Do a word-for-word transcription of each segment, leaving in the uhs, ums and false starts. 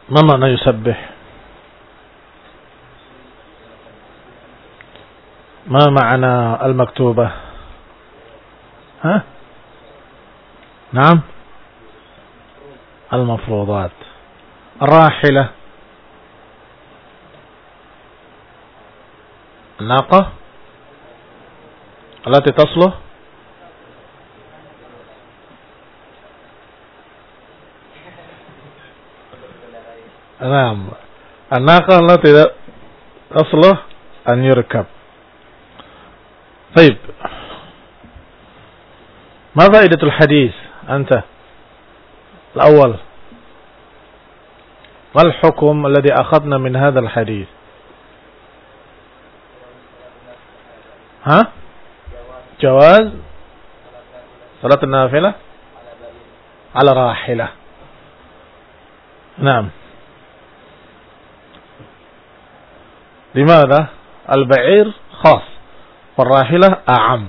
ما معنى يسبح؟ ما معنى المكتوبة؟ ها؟ نعم، المفروضات. الراحلة الناقة التي تصلح نعم الناقة التي تصلح أن يركب. طيب، ما فائدة الحديث أنت الأول؟ ما الحكم الذي أخذنا من هذا الحديث؟ ها؟ جواز صلاة النافلة على راحلة. نعم. لماذا؟ البعير خاص والراحلة أعم.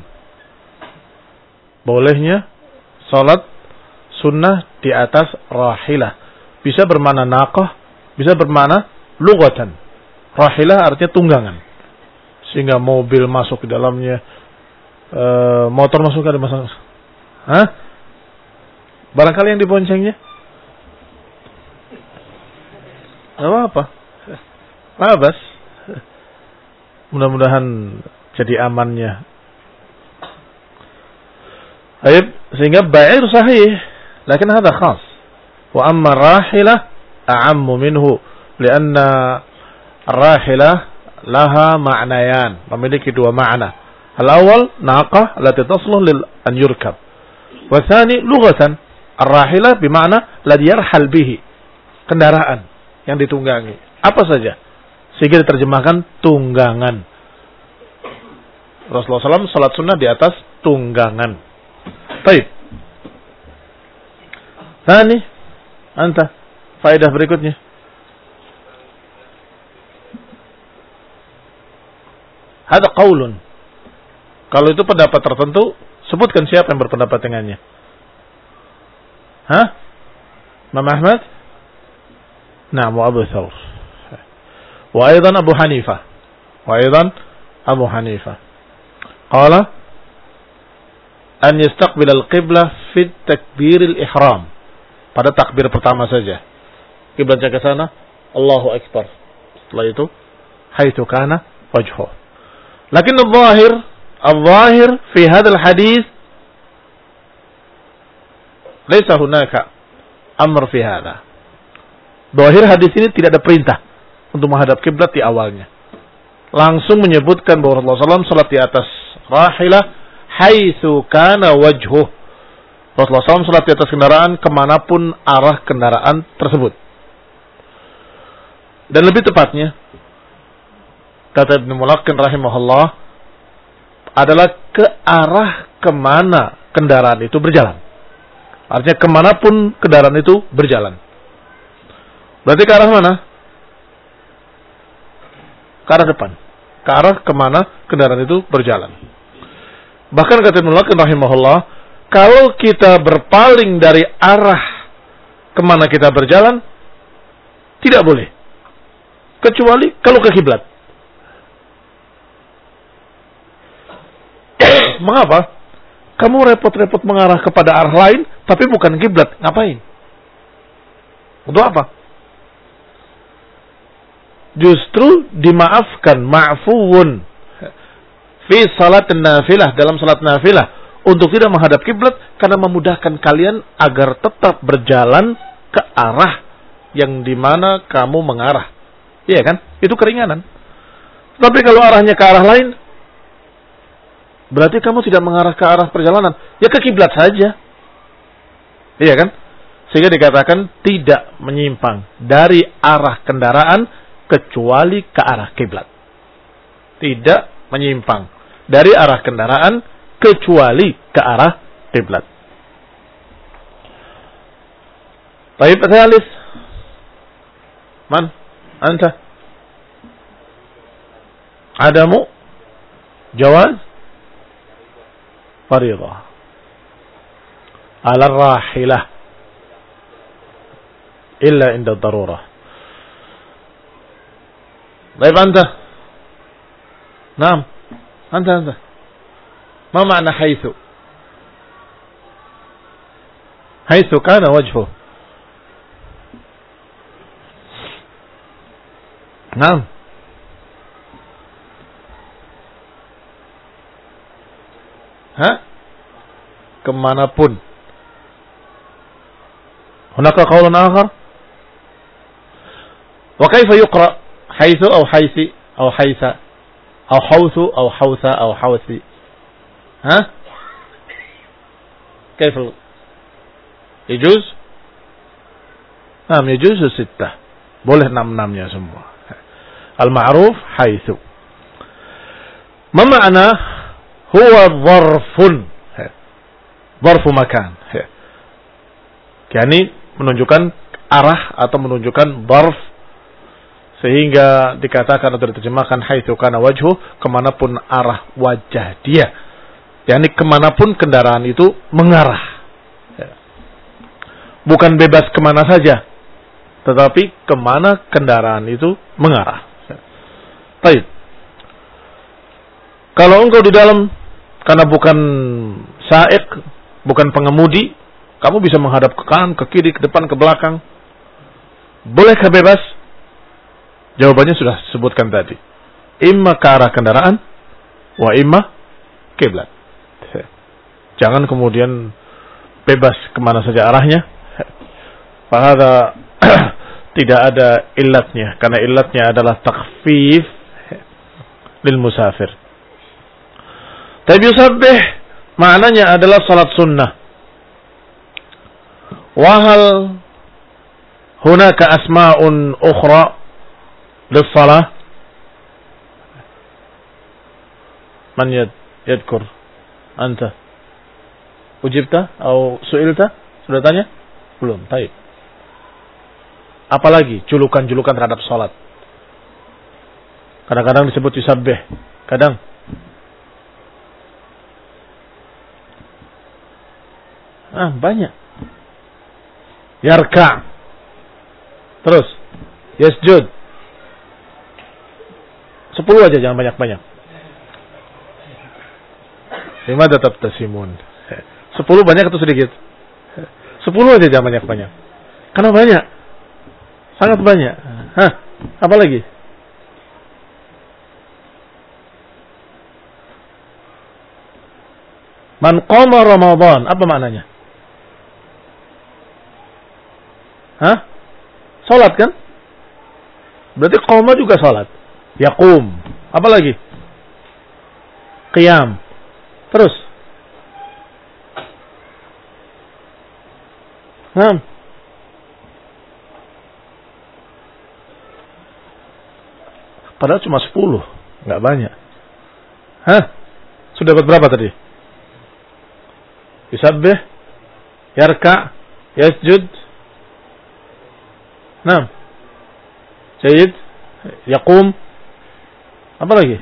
Bolehnya salat sunnah di atas rahilah. Bisa bermakna naqah, bisa bermakna lughatan. Rahilah artinya tunggangan. Sehingga mobil masuk ke dalamnya, e, motor masuk ke dalam. Hah? Barangkali yang diboncengnya? Enggak apa-apa. Labas. Mudah-mudahan jadi amannya. Baik, sehingga ba'ir sahih, lakin hada khas. Wa amma rahilah a'ammu minhu, lianna rahilah laha ma'nayan, memiliki dua makna. Al-awwal naqah allati tasluh lil an yurkab. Wa tsani lughatan ar-rahilah bimakna ladhi yarhal bihi, kendaraan yang ditunggangi. Apa saja? Sehingga diterjemahkan tunggangan. Rasulullah shallallahu alaihi wasallam salat sunnah di atas tunggangan. Baik. Tani, anta faedah berikutnya. Ada qaulun. Kalau itu pendapat tertentu, sebutkan siapa yang berpendapat dengannya. Hah? Imam Ahmad? Naam, wa Abu Thawr. Wa aidan Abu Hanifah. Wa aidan Abu Hanifah. Qala an yastaqbil al-qiblah fi takbir al-ihram. Pada takbir pertama saja. Kiblatnya ke sana, Allahu Akbar. Setelah itu, haitsu kana wajhu. Lakin al-zahir, al-zahir fi hadzal hadis laysa hunaka amr fi hadha. Zahir hadis ini tidak ada perintah untuk menghadap kiblat di awalnya. Langsung menyebutkan bahwa Rasulullah shallallahu alaihi wasallam salat di atas rahilah haitsu kana wajhuh. Rasulullah shallallahu alaihi wasallam salat di atas kendaraan kemanapun arah kendaraan tersebut. Dan lebih tepatnya, kata Ibnu Mulaqqin rahimahullah, adalah ke arah kemana kendaraan itu berjalan. Artinya kemanapun kendaraan itu berjalan. Berarti ke arah mana? Ke arah depan. Ke arah kemana kendaraan itu berjalan. Bahkan kata Ibnu Mulaqqin rahimahullah, kalau kita berpaling dari arah kemana kita berjalan, tidak boleh. Kecuali kalau ke kiblat. Mengapa? Kamu repot-repot mengarah kepada arah lain, tapi bukan kiblat. Ngapain? Untuk apa? Justru dimaafkan, ma'fuun fi salat nafilah, dalam salat nafilah, untuk tidak menghadap kiblat karena memudahkan kalian agar tetap berjalan ke arah yang dimana kamu mengarah. Iya kan? Itu keringanan. Tapi kalau arahnya ke arah lain, berarti kamu tidak mengarah ke arah perjalanan, ya ke kiblat saja. Iya kan? Sehingga dikatakan tidak menyimpang dari arah kendaraan kecuali ke arah kiblat. Tidak menyimpang dari arah kendaraan kecuali ke arah kiblat. Baik, Thalith. Man? Anta? Adamu? Jawaz? Fariḍah. Ala rahilah. Illa inda darurah. Baik anta. Naam. Anta anta. Ma makna haitsu? Haitsu kana wajhu. Naam. Ha? Kemanapun. Hunaka qaulun akhar? Wa kaifa yuqra? Haitsu aw haisi aw haisa aw hawthu aw hawtha aw hawthi? Ha? Kaifa? Yajuz? Naam, yajuz sittah. Boleh enam-enamnya semua. Al-ma'ruf haitsu. Ma ma'na huwa dharfun. Dharfu makan. Yani menunjukkan arah atau menunjukkan dharf, sehingga dikatakan atau diterjemahkan haitsu kana wajhu, kemanapun arah wajah dia. Yani kemanapun kendaraan itu mengarah. Bukan bebas kemana saja, tetapi kemana kendaraan itu mengarah. Baik. Kalau engkau di dalam, karena bukan saik, bukan pengemudi, kamu bisa menghadap ke kanan, ke kiri, ke depan, ke belakang. Bolehkah bebas? Jawabannya sudah sebutkan tadi. Imma ke arah kendaraan, wa imma kiblat. Jangan kemudian bebas kemana saja arahnya. Fahada tidak ada illatnya, karena illatnya adalah takhfif lil musafir. Tapi yusabbih maknanya adalah salat sunnah. Wahal hunaka asma'un ukhra lis-salah? Man yad yadkur? Anta ujibta atau su'ilta? Sudah tanya? Belum. Baik. Apalagi julukan-julukan terhadap salat? Kadang-kadang disebut yusabbih, kadang ah banyak. Yarka. Terus yasjud. Sepuluh aja, jangan banyak-banyak. Lima tetap tasimun. Sepuluh banyak atau sedikit? Sepuluh aja, jangan banyak-banyak. Karena banyak. Sangat banyak. Hah? Apa lagi? Man qama Ramadan. Apa maknanya? Hah? Salat kan? Berarti qama juga salat. Yaqum. Apa lagi? Qiyam. Terus? Hah? Padahal cuma sepuluh. Nggak banyak. Hah? Sudah dapat berapa tadi? Yusabbih, yarka, yasjud. Naam. Jayyid, yaqum. Apa lagi?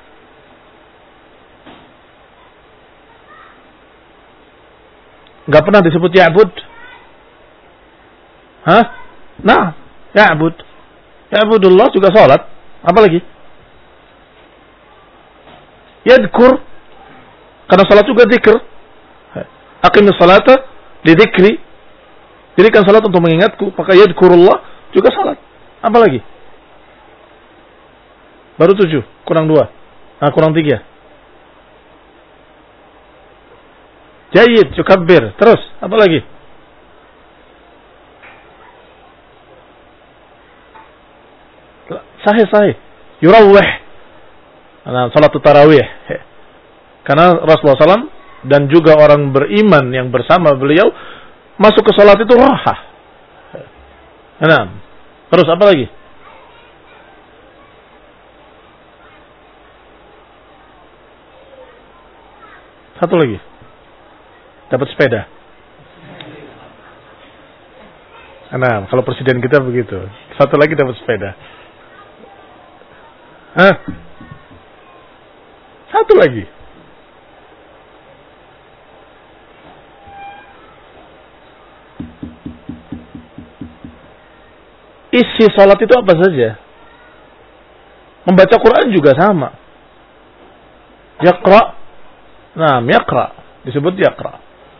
Enggak pernah disebut ya'bud. Hah? Nah, ya'bud. Ya'budullah juga salat. Apa lagi? Yadkur. Karena salat juga zikr. Aqimis salata lidzikri. Dirikan salat untuk mengingatku. Maka yadkurullah juga salat. Apa lagi? Baru tujuh, kurang dua. Nah, kurang tiga. Jayyid, yukabbir. Terus, apa lagi? Sahih, sahih. Yurawih. Nah, salat tarawih. Karena Rasulullah shallallahu alaihi wasallam dan juga orang beriman yang bersama beliau masuk ke salat itu rahah. Nah, terus apa lagi? Satu lagi. Dapat sepeda. Nah, kalau presiden kita begitu. Satu lagi dapat sepeda. Hah? Satu lagi. Isi salat itu apa saja? Membaca Quran juga sama. Yaqra. Nah, yaqra. Disebut yaqra.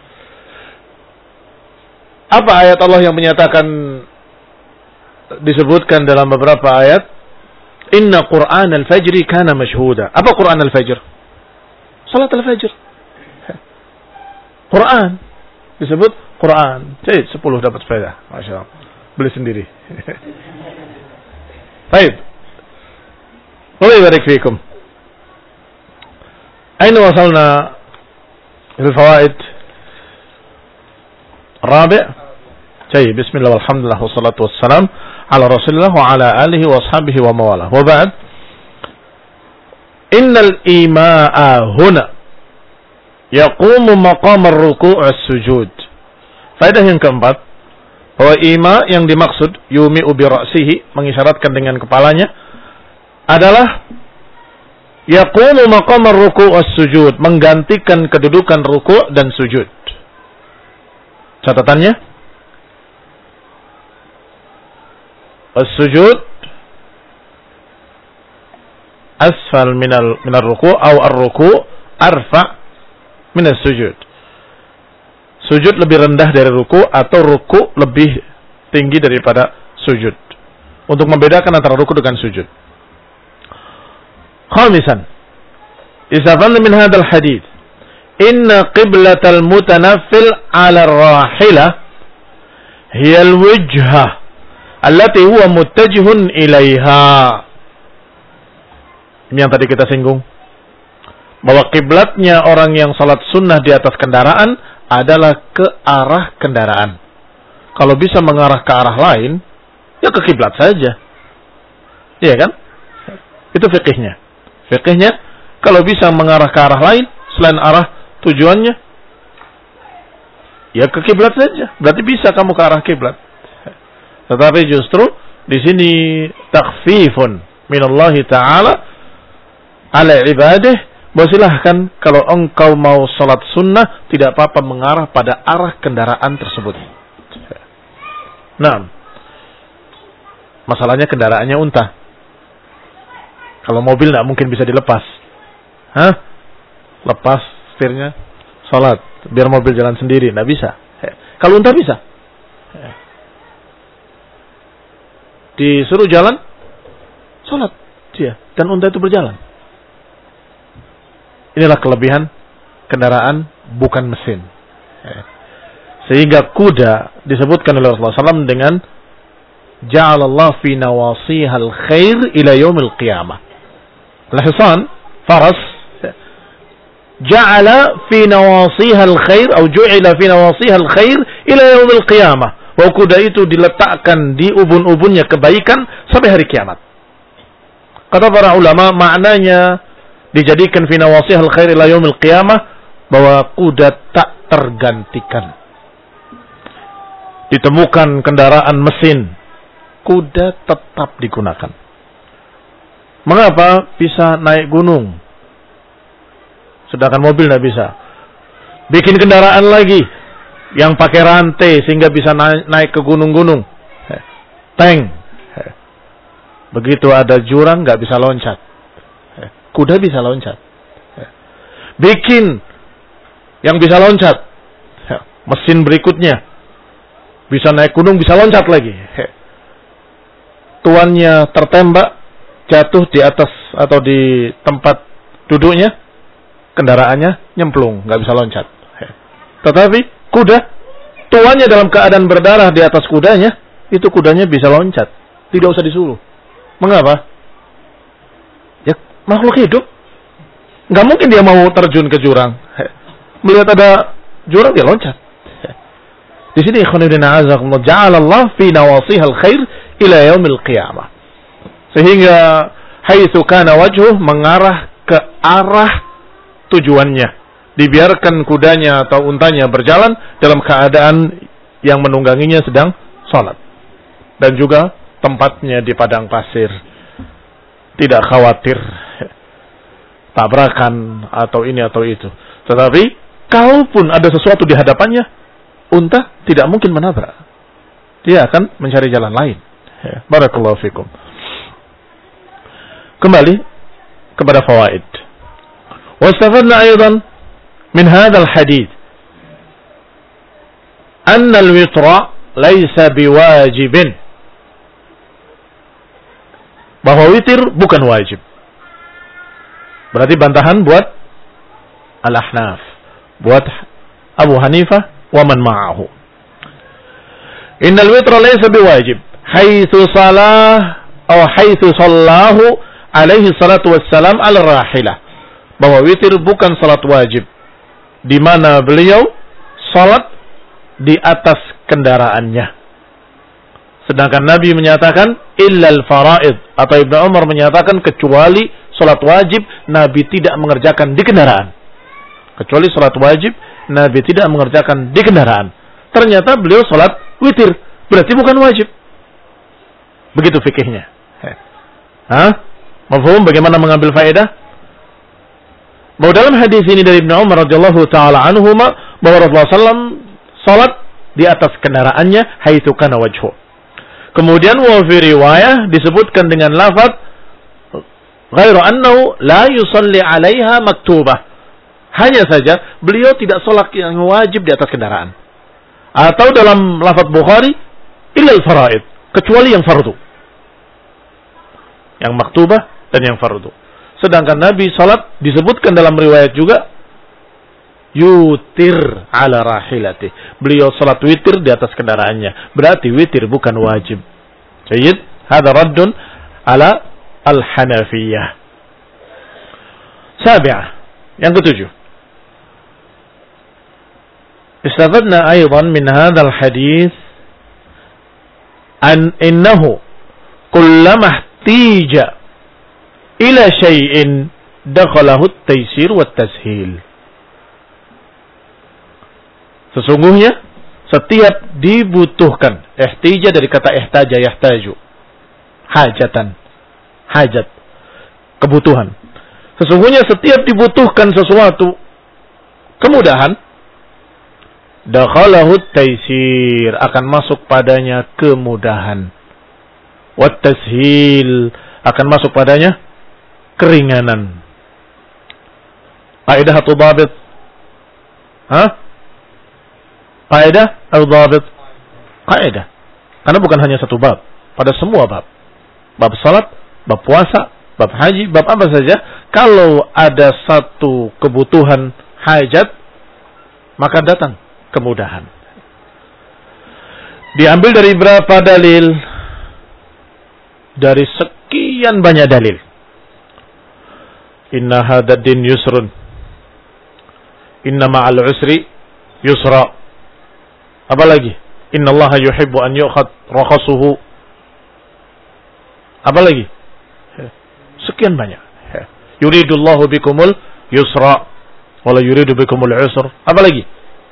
Apa ayat Allah yang menyatakan, disebutkan dalam beberapa ayat, Inna Qur'an al-fajri kana mashhuda. Apa Qur'an al-fajr? Salat al-fajr. Quran. Disebut Quran. Jadi sepuluh dapat sepeda. Masya Allah. Beli sendiri. Baik. Allah barik fikum. Aina wasalna fil fawaid? Rabi'. Baik, bismillah walhamdulillah wassalatu wassalam ala Rasulillah wa ala alihi wa ashabihi wa mawalah. Wa ba'd. Innal ima'a huna yaqumu maqam ar-ruku' was-sujud. Faedah yang keempat, bahwa ima yang dimaksud yumi'u bi ra'sihi, mengisyaratkan dengan kepalanya, adalah yaqumu maqam ar-ruku' was-sujud, menggantikan kedudukan ruku' dan sujud. Catatannya, as-sujud asfal minal minar ruku' atau ar-ruku' arfa' min as-sujud. Sujud lebih rendah dari ruku' atau ruku' lebih tinggi daripada sujud. Untuk membedakan antara ruku' dengan sujud. Khamisan, istafadna min hadzal hadits inna qiblatal mutanaffil 'ala ar-rahilah hiya al-wajhah allati huwa muttajihun ilaiha. Ini yang tadi kita singgung, bahwa kiblatnya orang yang salat sunnah di atas kendaraan adalah ke arah kendaraan. Kalau bisa mengarah ke arah lain, ya ke kiblat saja. Iya kan? Itu fikihnya. Fikihnya, kalau bisa mengarah ke arah lain selain arah tujuannya, ya ke kiblat saja. Berarti bisa kamu ke arah kiblat. Tetapi justru di sini takhfifun minallahi ta'ala ala ibadah, bahwa silahkan kalau engkau mau salat sunnah tidak apa-apa mengarah pada arah kendaraan tersebut. Nah, masalahnya kendaraannya unta. Kalau mobil tidak mungkin bisa dilepas. Hah? Lepas setirnya, salat, biar mobil jalan sendiri, tidak bisa. Kalau unta bisa. Disuruh jalan, salat dia, dan unta itu berjalan. Inilah kelebihan kendaraan bukan mesin. Sehingga kuda disebutkan oleh Rasulullah shallallahu alaihi wasallam dengan ja'alallah fi nawasihal khair ila yaumil qiyamah. Al-hisan, faras, ja'ala fi nawasihal khair atau ju'ila fi nawasihal khair ila yaumil qiyamah. Bahwa kuda itu diletakkan di ubun-ubunnya kebaikan sampai hari kiamat. Kata para ulama, maknanya dijadikan fi nawasihal khair ila yaumil qiyamah, bahwa kuda tak tergantikan. Ditemukan kendaraan mesin, kuda tetap digunakan. Mengapa bisa naik gunung, sedangkan mobil tidak bisa? Bikin kendaraan lagi yang pakai rantai sehingga bisa naik, naik ke gunung-gunung. Tank. Begitu ada jurang nggak bisa loncat. Kuda bisa loncat. Bikin yang bisa loncat. Mesin berikutnya bisa naik gunung, bisa loncat lagi. Tuannya tertembak, jatuh di atas atau di tempat duduknya, kendaraannya nyemplung, nggak bisa loncat. Tetapi kuda, tuannya dalam keadaan berdarah di atas kudanya, itu kudanya bisa loncat, tidak usah disuruh. Mengapa? Ya makhluk hidup, nggak mungkin dia mau terjun ke jurang. Melihat ada jurang dia loncat. Di sini ikhwanudina azakumullah, ja'alallah fi nawasihal khair ila yaumil qiyamah. Sehingga haitsu kana wajhuh, mengarah ke arah tujuannya. Dibiarkan kudanya atau untanya berjalan dalam keadaan yang menungganginya sedang salat. Dan juga tempatnya di padang pasir. Tidak khawatir tabrakan atau ini atau itu. Tetapi kalaupun ada sesuatu di hadapannya, unta tidak mungkin menabrak. Dia akan mencari jalan lain. Barakallahu fikum. kembali kepada fawaid. Wastafadna aidan min hadzal hadits anna al-witra laysa biwajibin. Bahwa witir bukan wajib. Berarti bantahan buat al-Ahnaf, buat Abu Hanifah wa man ma'ahu. Innal witra laysa biwajib haitsu salah atau haitsu sallahu alaihi salatu wassalam ala rahilah. Bahwa witir bukan salat wajib, di mana beliau salat di atas kendaraannya. Sedangkan Nabi menyatakan illal faraid, atau Ibnu Umar menyatakan kecuali salat wajib Nabi tidak mengerjakan di kendaraan. Kecuali salat wajib Nabi tidak mengerjakan di kendaraan. Ternyata beliau salat witir, berarti bukan wajib. Begitu fikihnya. Hah? Mafhum bagaimana mengambil faedah? Bahwa dalam hadis ini dari Ibnu Umar radhiyallahu taala anhuma bahwa Rasulullah sallallahu alaihi wasallam salat di atas kendaraannya haitsu kana wajhu. Kemudian wa fi riwayah disebutkan dengan lafaz ghairu annahu la yusalli 'alaiha maktubah. Hanya saja beliau tidak salat yang wajib di atas kendaraan. Atau dalam lafaz Bukhari illal faraid, kecuali yang fardu. Yang maktubah dan yang fardu. Sedangkan Nabi salat disebutkan dalam riwayat juga yutir ala rahilati. Beliau salat witir di atas kendaraannya. Berarti witir bukan wajib. Jayyid, hada raddun ala al-Hanafiyah. Sabi'ah, yang ketujuh. Istafadna aydan min hadzal hadis an innahu kullama ihtija ila syai'in dakhalahu at-taysir wa at-tashil. Sesungguhnya setiap dibutuhkan, ihtija dari kata ihtaja yahtaju, hajatan, hajat, kebutuhan. Sesungguhnya setiap dibutuhkan sesuatu kemudahan, dakhalahu at-taysir, akan masuk padanya kemudahan. Wat tashil, akan masuk padanya keringanan. Kaidah atau dhabit? Hah? Kaidah atau dhabit? Kaidah. Karena bukan hanya satu bab, pada semua bab. Bab salat, bab puasa, bab haji, bab apa saja, kalau ada satu kebutuhan hajat, maka datang kemudahan. Diambil dari berapa dalil? Dari sekian banyak dalil. Inna hadad din yusrun. Inna ma'al usri yusra. Apa lagi? Inna allaha yuhibbu an yu'khad rakhasuhu. Apa lagi? Sekian banyak. Yuridullahu bikumul yusra wala yuridu bikumul usra. Apa lagi?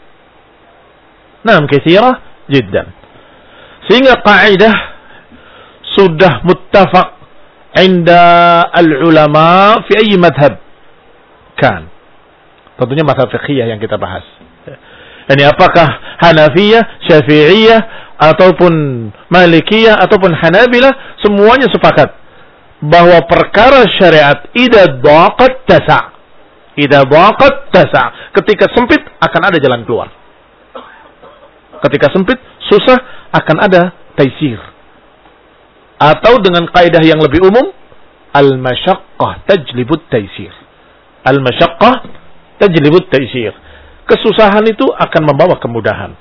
Naam, katsira jiddan. Sehingga kaidah sudah muttafaq inda al-ulama fi ayyi madhab kan. Tentunya mazhab fiqhiyah yang kita bahas. Ini apakah Hanafiyah, Syafi'iyah ataupun Malikiyah ataupun Hanabilah, semuanya sepakat bahwa perkara syariat idza daqat tasa'. Idza daqat tasa'. Ketika sempit akan ada jalan keluar. Ketika sempit, susah, akan ada taysir. Atau dengan kaidah yang lebih umum, al-masyaqqah tajlibut taysir. Al-masyaqqah tajlibut taysir. Kesusahan itu akan membawa kemudahan.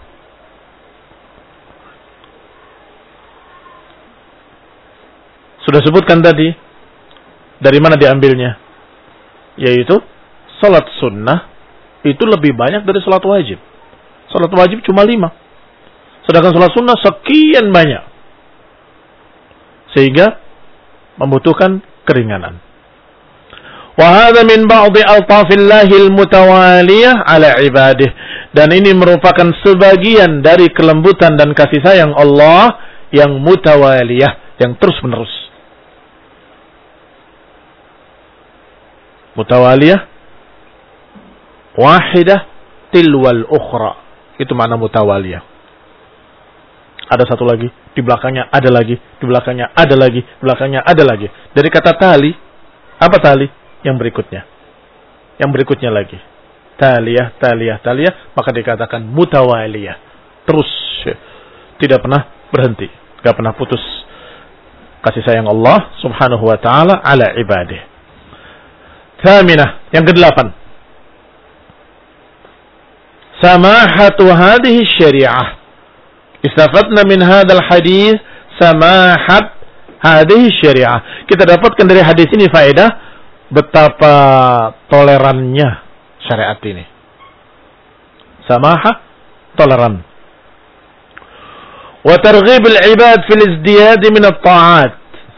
Sudah sebutkan tadi, dari mana diambilnya? Yaitu, salat sunnah itu lebih banyak dari salat wajib. Salat wajib cuma lima. Sedangkan salat sunnah sekian banyak. Sehingga membutuhkan keringanan. Wa hadza min ba'dhi altafillahil mutawaliyah ala ibadih. Dan ini merupakan sebagian dari kelembutan dan kasih sayang Allah yang mutawaliyah, yang terus-menerus. Mutawaliyah wahidah tilwal ukhra. Itu makna mutawaliyah. Ada satu lagi, di belakangnya ada lagi, di belakangnya ada lagi, di belakangnya ada lagi. Dari kata tali, Apa tali? Yang berikutnya. Yang berikutnya lagi. Taliyah, taliyah, taliyah. Maka dikatakan mutawaliyah. Terus. Tidak pernah berhenti. Tidak pernah putus. Kasih sayang Allah subhanahu wa ta'ala ala ibadih. Thaminah. Yang kedelapan. Samahatu hadhihi syariah. Istafadna min hadal hadis. Samahat hadhihi syariah. Kita dapatkan dari hadis ini faedah. Betapa tolerannya syariat ini. Samahah, toleran. Wa targhib al-ibad fil izdiyad min at-ta'at.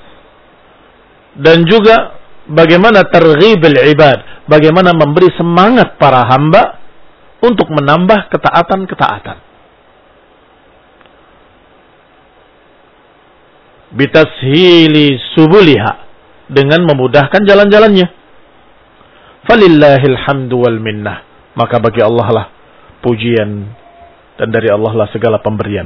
Dan juga bagaimana targhib al-ibad, bagaimana memberi semangat para hamba untuk menambah ketaatan-ketaatan. Bitashili subuliha, dengan memudahkan jalan-jalannya. Falillahil hamdu wal minnah. Maka bagi Allah lah pujian dan dari Allah lah segala pemberian.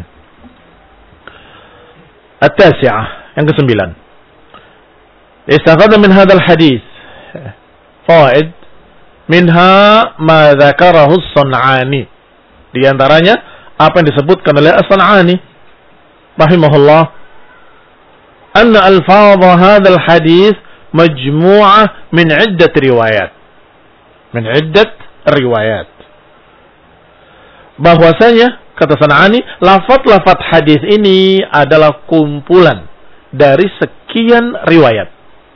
At-tasi'ah, yang kesembilan. Istafada min hadzal hadis fawaid minha ma dzakarahu as-Sun'ani. Di antaranya apa yang disebutkan oleh as-Sun'ani rahimahullah, anna alfadha hadzal hadis majmu'ah min iddat riwayat. Min iddat riwayat. Bahwasanya kata San'ani, lafaz-lafaz hadis ini adalah kumpulan dari sekian riwayat.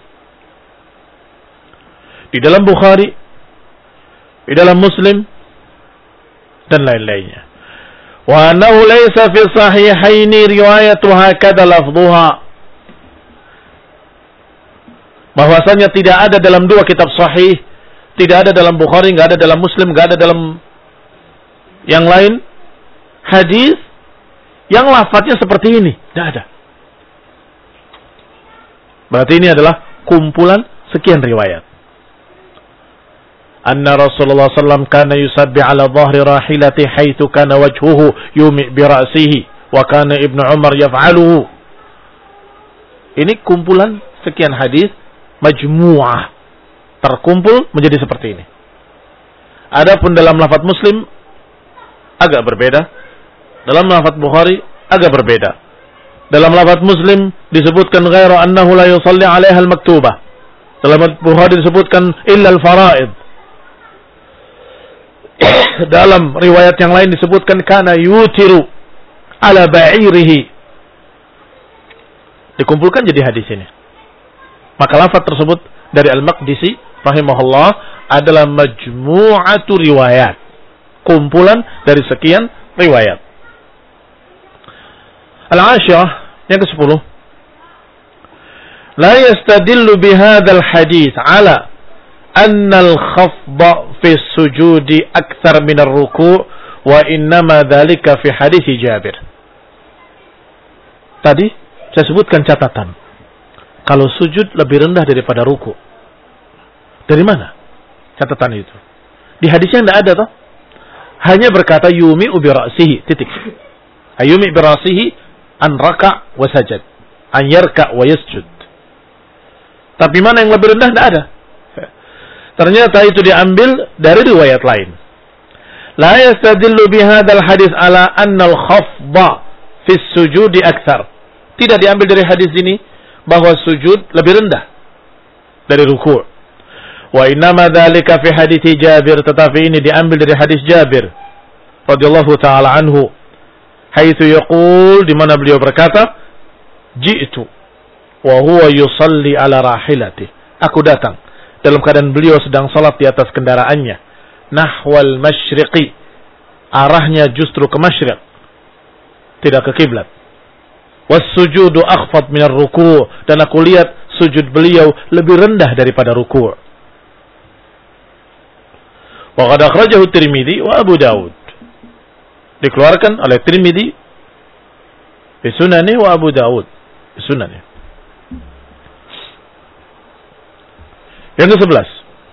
Di dalam Bukhari, di dalam Muslim dan lain-lainnya. Wa annahu laysa fi sahihaini riwayatu hakadha lafdhuha. Bahwasanya tidak ada dalam dua kitab sahih, tidak ada dalam Bukhari, enggak ada dalam Muslim, enggak ada dalam yang lain hadis yang lafadznya seperti ini, tidak ada. Berarti ini adalah kumpulan sekian riwayat. Anna Rasulullah sallallahu alaihi wasallam kana yusabbi ala dhahri rahilati haitsu kana wajhuhu yumi bi ra'sihi wa kana Ibnu Umar yaf'aluhu. Ini kumpulan sekian hadis majmu'ah, terkumpul menjadi seperti ini. Adapun dalam lafaz Muslim agak berbeda, dalam lafaz Bukhari agak berbeda. Dalam lafaz Muslim disebutkan ghairu annahu la yusalli 'alaiha al-maktubah. Dalam Bukhari disebutkan illa al-fara'id. Dalam riwayat yang lain disebutkan kana yutiru ala ba'irihi. Dikumpulkan jadi hadis ini. Maka lafaz tersebut dari Al-Maqdisi rahimahullah adalah majmu'atu riwayat. Kumpulan dari sekian riwayat. Al-Ashirah, yang kesepuluh. La yastadillu bihadzal hadits ala anna al-khafda fi sujudi akthar min ar-ruku' wa innama dhalika fi hadits Jabir. Tadi saya sebutkan catatan. Kalau sujud lebih rendah daripada ruku. Dari mana catatan itu? Di hadisnya tidak ada toh. Hanya berkata yumi bi ra'sihi, titik. Ayumi bi ra'sihi an raka' wa sajad, an yarka' wa yasjud. Tapi mana yang lebih rendah tidak ada. Ternyata itu diambil dari riwayat lain. La yastadillu bihadzal hadis ala anna al-khafda fi sujudi akthar. Tidak diambil dari hadis ini bahwa sujud lebih rendah dari ruku'. Wa innama dzalika fi hadits Jabir, tetapi ini diambil dari hadis Jabir radhiyallahu taala anhu, haitsu yaqul, di mana beliau berkata, ji'tu wa huwa yusalli ala rahilati. Aku datang dalam keadaan beliau sedang salat di atas kendaraannya, nahwal masyriqi, arahnya justru ke masyriq, tidak ke kiblat. Was-sujudu akhfad min ar-ruku', dan aku lihat sujud beliau lebih rendah daripada ruku'. Wa qad akhrajahu Tirmidzi wa Abu Dawud. Dikeluarkan oleh Tirmidzi di Sunannya wa Abu Dawud di Sunannya. Yang ke-sebelas.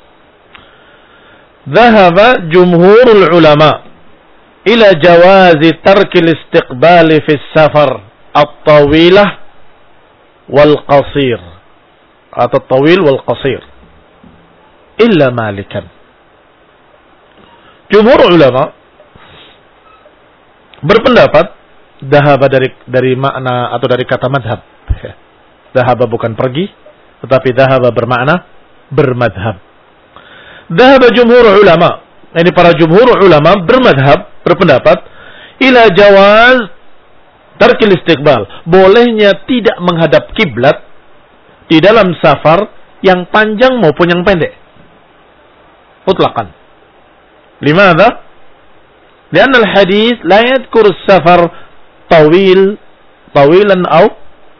Dhahaba jumhurul ulama ila jawazi tarkil istiqbali fi safar at-tawilah wal qasir, atau tawil wal qasir. illa Malikan. Jumhur ulama berpendapat dhahaba dari dari makna atau dari kata madhab. Dhahaba bukan pergi, tetapi dhahaba bermakna bermadhab. Dhahaba jumhur ulama, ini para jumhur ulama bermadhab, berpendapat ila jawaz tarkil istiqbal, bolehnya tidak menghadap kiblat di dalam safar yang panjang maupun yang pendek. Mutlaqan. Limadha? Lianna al-hadis la yadhkur as-safar tawil tawilan aw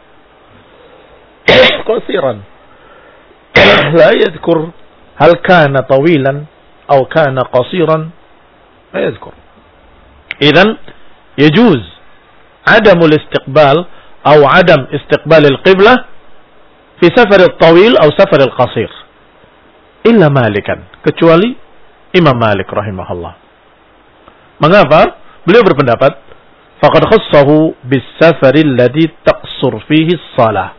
qasiran. La yadhkur hal kana tawilan aw kana qasiran. La yadhkur. Idzan yajuz adam al-istiqbal aw adam istiqbal al-qiblah fi safar al-tawil aw safar al-qasir. Illa Malikan, kecuali Imam Malik rahimahullah. Mengapa? Beliau berpendapat faqad khassahu bis-safari alladhi taqsur fihi as-salah.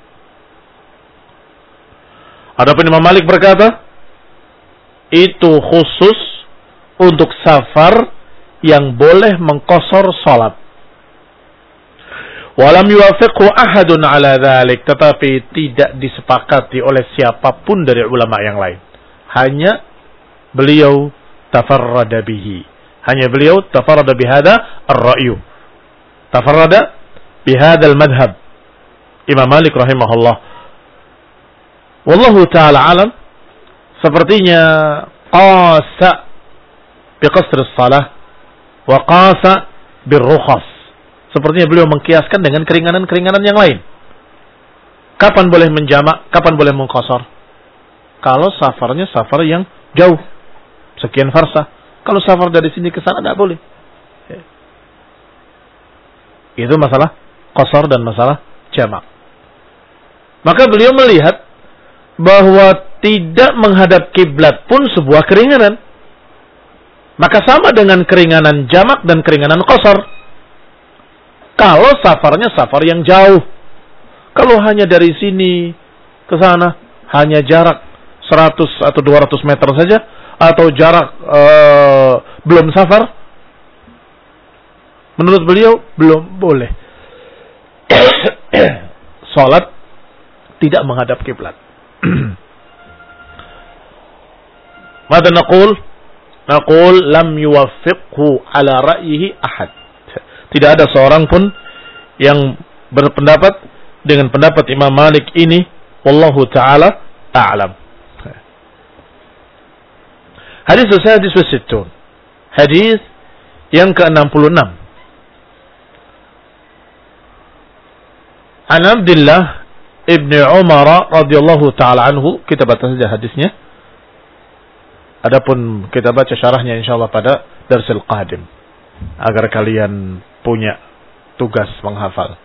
Adapun Imam Malik berkata itu khusus untuk safar yang boleh mengqasar salat. Walam yuwafiqhu ahadun ala dhalik, tetapi tidak disepakati oleh siapapun dari ulama yang lain. Hanya beliau tafarrada bihi. Hanya beliau tafarrada bihada ar-ra'yu. Tafarrada bihada al-madhab. Imam Malik rahimahullah. Wallahu ta'ala alam. Sepertinya qasa biqasr as-salah wa qasa birrukhas. Sepertinya beliau mengkiaskan dengan keringanan-keringanan yang lain. Kapan boleh menjamak, kapan boleh mengqasar? Kalau safarnya safar yang jauh, sekian farsah. Kalau safar dari sini ke sana tidak boleh. Itu masalah qasar dan masalah jamak. Maka beliau melihat bahwa tidak menghadap kiblat pun sebuah keringanan. Maka sama dengan keringanan jamak dan keringanan qasar. Kalau safarnya safar yang jauh. Kalau hanya dari sini ke sana, hanya jarak seratus atau dua ratus meter saja, atau jarak uh, belum safar, menurut beliau belum boleh salat tidak menghadap kiblat. Mada naqul? Naqul lam yuwaffiqhu ala ra'yihi ahad. Tidak ada seorang pun yang berpendapat dengan pendapat Imam Malik ini, wallahu taala a'lam. Hadis hadis wasittun. Hadis yang ke enam puluh enam. An Abdullah ibn Umar radhiyallahu taala anhu, kita baca saja hadisnya. Adapun kita baca syarahnya insyaallah pada darsul qadim agar kalian punya tugas menghafal.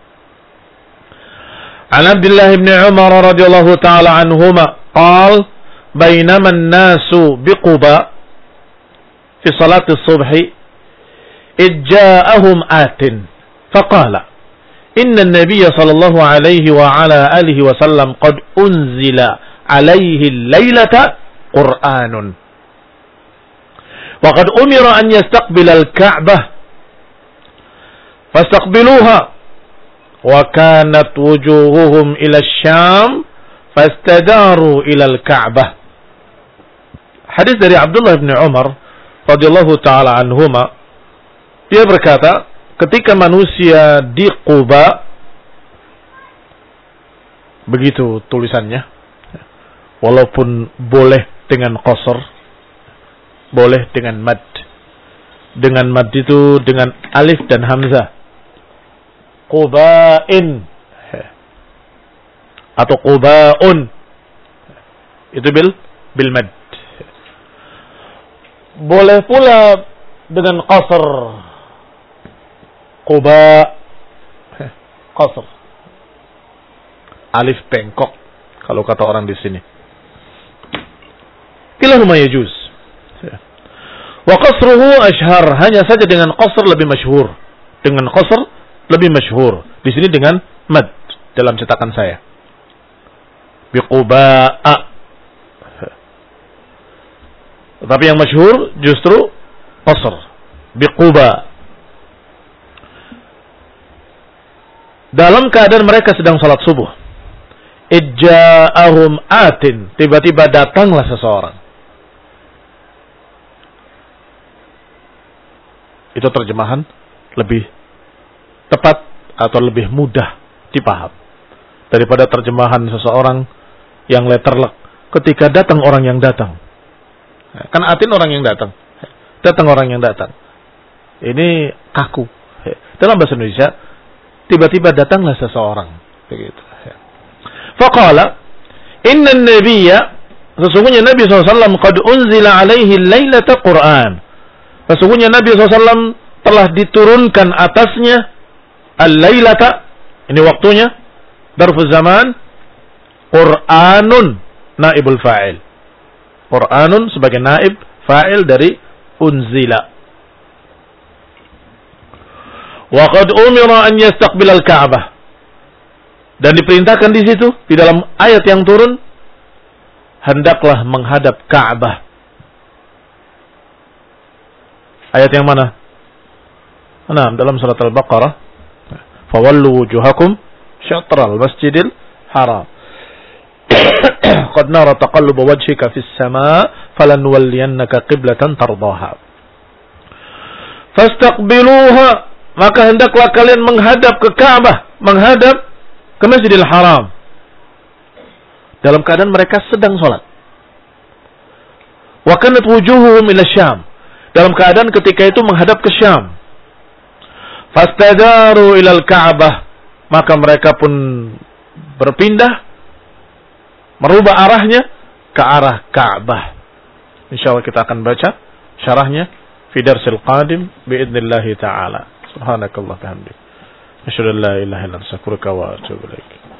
An Abdullah ibn Umar radhiyallahu taala anhuma qala bainama an-nasu biquba في صلاة الصبح إذ جاءهم آت فقال إن النبي صلى الله عليه وعلى آله وسلم قد أنزل عليه الليلة قرآن وقد أمر أن يستقبل الكعبة فاستقبلوها وكانت وجوههم إلى الشام فاستداروا إلى الكعبة. Hadis dari Abdullah bin Umar radhiyallahu taala anhuma, dia berkata, ketika manusia di Quba, begitu tulisannya, walaupun boleh dengan qasar, boleh dengan mad. Dengan mad itu dengan alif dan hamzah. Quba'in atau Quba'un, itu bil bil mad. Boleh pula dengan qasr. Quba qasr. Alif bengkok kalau kata orang di sini. Kilahuma yajuz. Wa qasruhu ashhar, hanya saja dengan qasr lebih masyhur. Dengan qasr lebih masyhur. Di sini dengan mad dalam cetakan saya. Bi Quba'a. Tetapi yang masyhur justru qasr bi Quba. Dalam keadaan mereka sedang salat subuh, ijja'ahum atin, tiba-tiba datanglah seseorang. Itu terjemahan lebih tepat atau lebih mudah dipaham daripada terjemahan seseorang yang letterlek. Ketika datang orang yang datang, kan atin orang yang datang, datang orang yang datang. Ini kaku. Dalam bahasa Indonesia, tiba-tiba datanglah seseorang. Begitu. Faqala, inna nabiyya, sesungguhnya Nabi shallallahu alaihi wasallam qad unzila alaihi lailata Qur'an. Sesungguhnya Nabi shallallahu alaihi wasallam telah diturunkan atasnya al-lailata, ini waktunya, darfu zaman, Qur'anun naibul fa'il. Qur'anun sebagai naib fa'il dari unzila. Wa qad umira an yastaqbil al-Ka'bah. Dan diperintahkan di situ di dalam ayat yang turun, hendaklah menghadap Ka'bah. Ayat yang mana? Nah, dalam surat Al-Baqarah, fawallu wujuhakum syatral masjidil haram. Qad nara taqalluba wajhika fis sama' falanwalliyannaka qiblatan tardaha. Fastaqbiluha, maka hendaklah kalian menghadap ke Ka'bah, menghadap ke Masjidil Haram. Dalam keadaan mereka sedang sholat. Wa kanat wujuhuhum ila Syam, dalam keadaan ketika itu menghadap ke Syam. Fastadaru ilal Ka'bah, maka mereka pun berpindah, merubah arahnya ke arah Ka'bah. Insyaallah kita akan baca syarahnya fi darsil qadim biidznillah ta'ala. Subhanakallah bihamdik. Asyhadu an la ilaha illa anta astaghfiruka wa atubu ilaik.